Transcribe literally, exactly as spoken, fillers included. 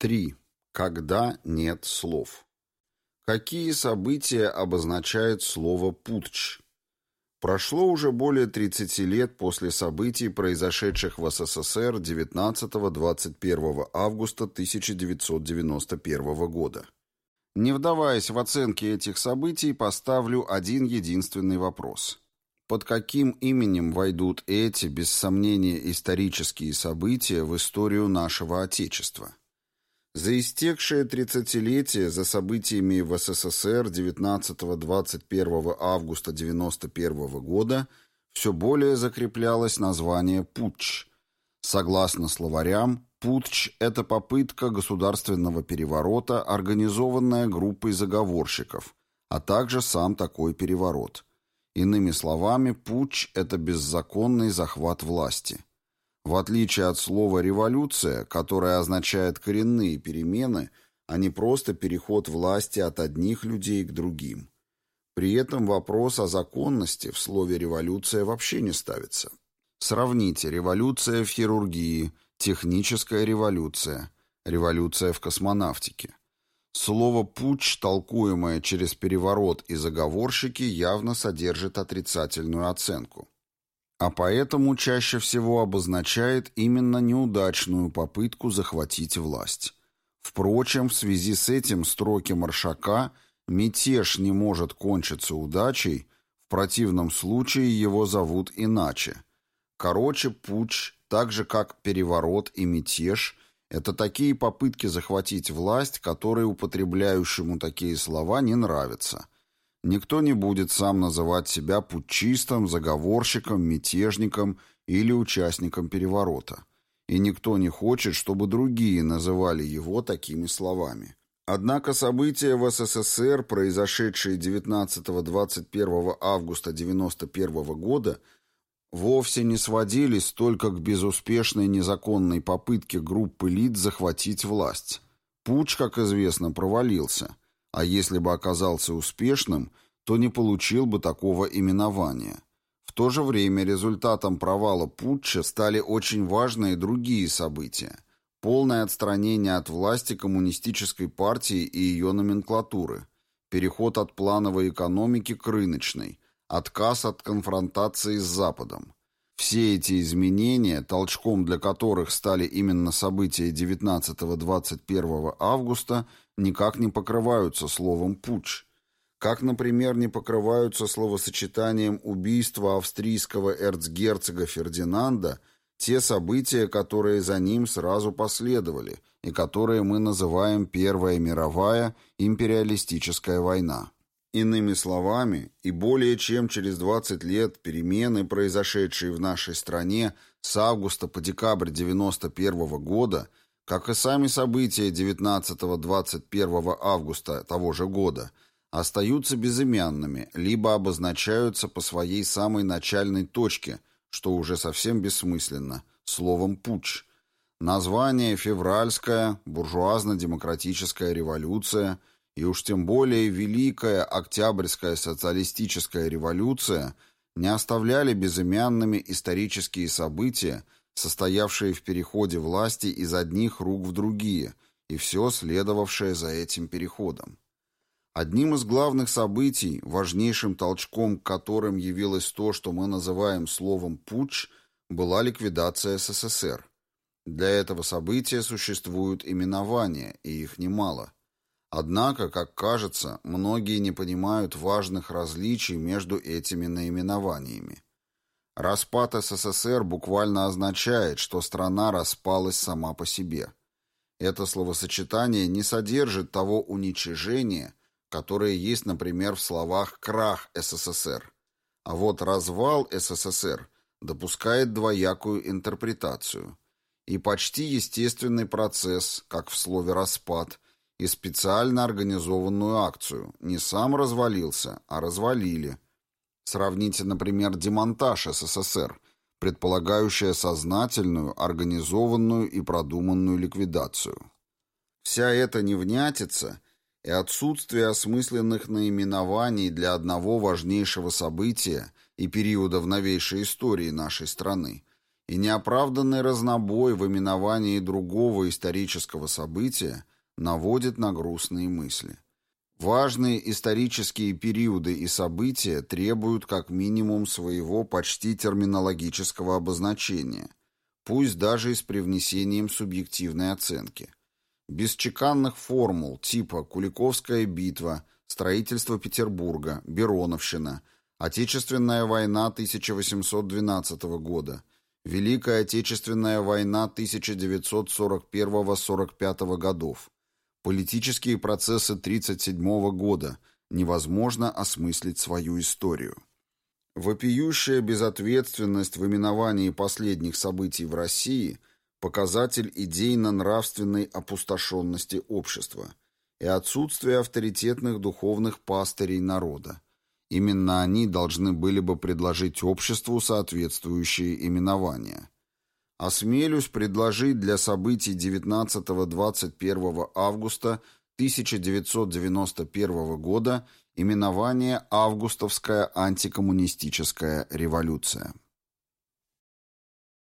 три. Когда нет слов. Какие события обозначает слово «путч»? Прошло уже более тридцати лет после событий, произошедших в СССР девятнадцатого-двадцать первого августа тысяча девятьсот девяносто первого года. Не вдаваясь в оценки этих событий, поставлю один единственный вопрос. Под каким именем войдут эти, без сомнения, исторические события в историю нашего Отечества? За истекшее тридцатилетие за событиями в СССР девятнадцатого-двадцать первого августа девяносто первого года все более закреплялось название «путч». Согласно словарям, путч – это попытка государственного переворота, организованная группой заговорщиков, а также сам такой переворот. Иными словами, путч – это беззаконный захват власти. В отличие от слова «революция», которое означает коренные перемены, а не просто переход власти от одних людей к другим. При этом вопрос о законности в слове «революция» вообще не ставится. Сравните революция в хирургии, техническая революция, революция в космонавтике. Слово «путч», толкуемое через переворот и заговорщики, явно содержит отрицательную оценку. А поэтому чаще всего обозначает именно неудачную попытку захватить власть. Впрочем, в связи с этим строки Маршака «мятеж не может кончиться удачей», в противном случае его зовут иначе. Короче, путч, так же как переворот и мятеж, это такие попытки захватить власть, которые употребляющему такие слова не нравятся. Никто не будет сам называть себя путчистом, заговорщиком, мятежником или участником переворота. И никто не хочет, чтобы другие называли его такими словами. Однако события в СССР, произошедшие девятнадцатого-двадцать первого августа девяносто первого года, вовсе не сводились только к безуспешной незаконной попытке группы лиц захватить власть. Путч, как известно, провалился. А если бы оказался успешным, то не получил бы такого именования. В то же время результатом провала путча стали очень важные другие события. Полное отстранение от власти коммунистической партии и ее номенклатуры, переход от плановой экономики к рыночной, отказ от конфронтации с Западом. Все эти изменения, толчком для которых стали именно события девятнадцатого-двадцать первого августа, никак не покрываются словом «путч». Как, например, не покрываются словосочетанием убийства австрийского эрцгерцога Фердинанда те события, которые за ним сразу последовали и которые мы называем Первая мировая империалистическая война. Иными словами, и более чем через двадцать лет перемены, произошедшие в нашей стране с августа по декабрь девяносто первого года, как и сами события девятнадцатого-двадцать первого августа того же года, остаются безымянными, либо обозначаются по своей самой начальной точке, что уже совсем бессмысленно, словом «путч». Название «февральская», «буржуазно-демократическая революция» и уж тем более Великая Октябрьская социалистическая революция не оставляли безымянными исторические события, состоявшие в переходе власти из одних рук в другие, и все следовавшее за этим переходом. Одним из главных событий, важнейшим толчком к которым явилось то, что мы называем словом «путч», была ликвидация СССР. Для этого события существуют именования, и их немало. Однако, как кажется, многие не понимают важных различий между этими наименованиями. Распад СССР буквально означает, что страна распалась сама по себе. Это словосочетание не содержит того уничижения, которое есть, например, в словах «крах СССР». А вот «развал СССР» допускает двоякую интерпретацию. И почти естественный процесс, как в слове «распад», и специально организованную акцию. Не сам развалился, а развалили. Сравните, например, демонтаж СССР, предполагающая сознательную, организованную и продуманную ликвидацию. Вся эта невнятица и отсутствие осмысленных наименований для одного важнейшего события и периода в новейшей истории нашей страны и неоправданный разнобой в именовании другого исторического события наводит на грустные мысли. Важные исторические периоды и события требуют как минимум своего почти терминологического обозначения, пусть даже и с привнесением субъективной оценки. Без чеканных формул типа «Куликовская битва», «Строительство Петербурга», «Бероновщина», «Отечественная война тысяча восемьсот двенадцатого года», «Великая Отечественная война тысяча девятьсот сорок первого — сорок пятого годов», «Политические процессы тридцать седьмого года», невозможно осмыслить свою историю. Вопиющая безответственность в именовании последних событий в России – показатель идейно-нравственной опустошенности общества и отсутствия авторитетных духовных пастырей народа. Именно они должны были бы предложить обществу соответствующие именования. Осмелюсь предложить для событий девятнадцатого-двадцать первого августа тысяча девятьсот девяносто первого года именование «Августовская антикоммунистическая революция».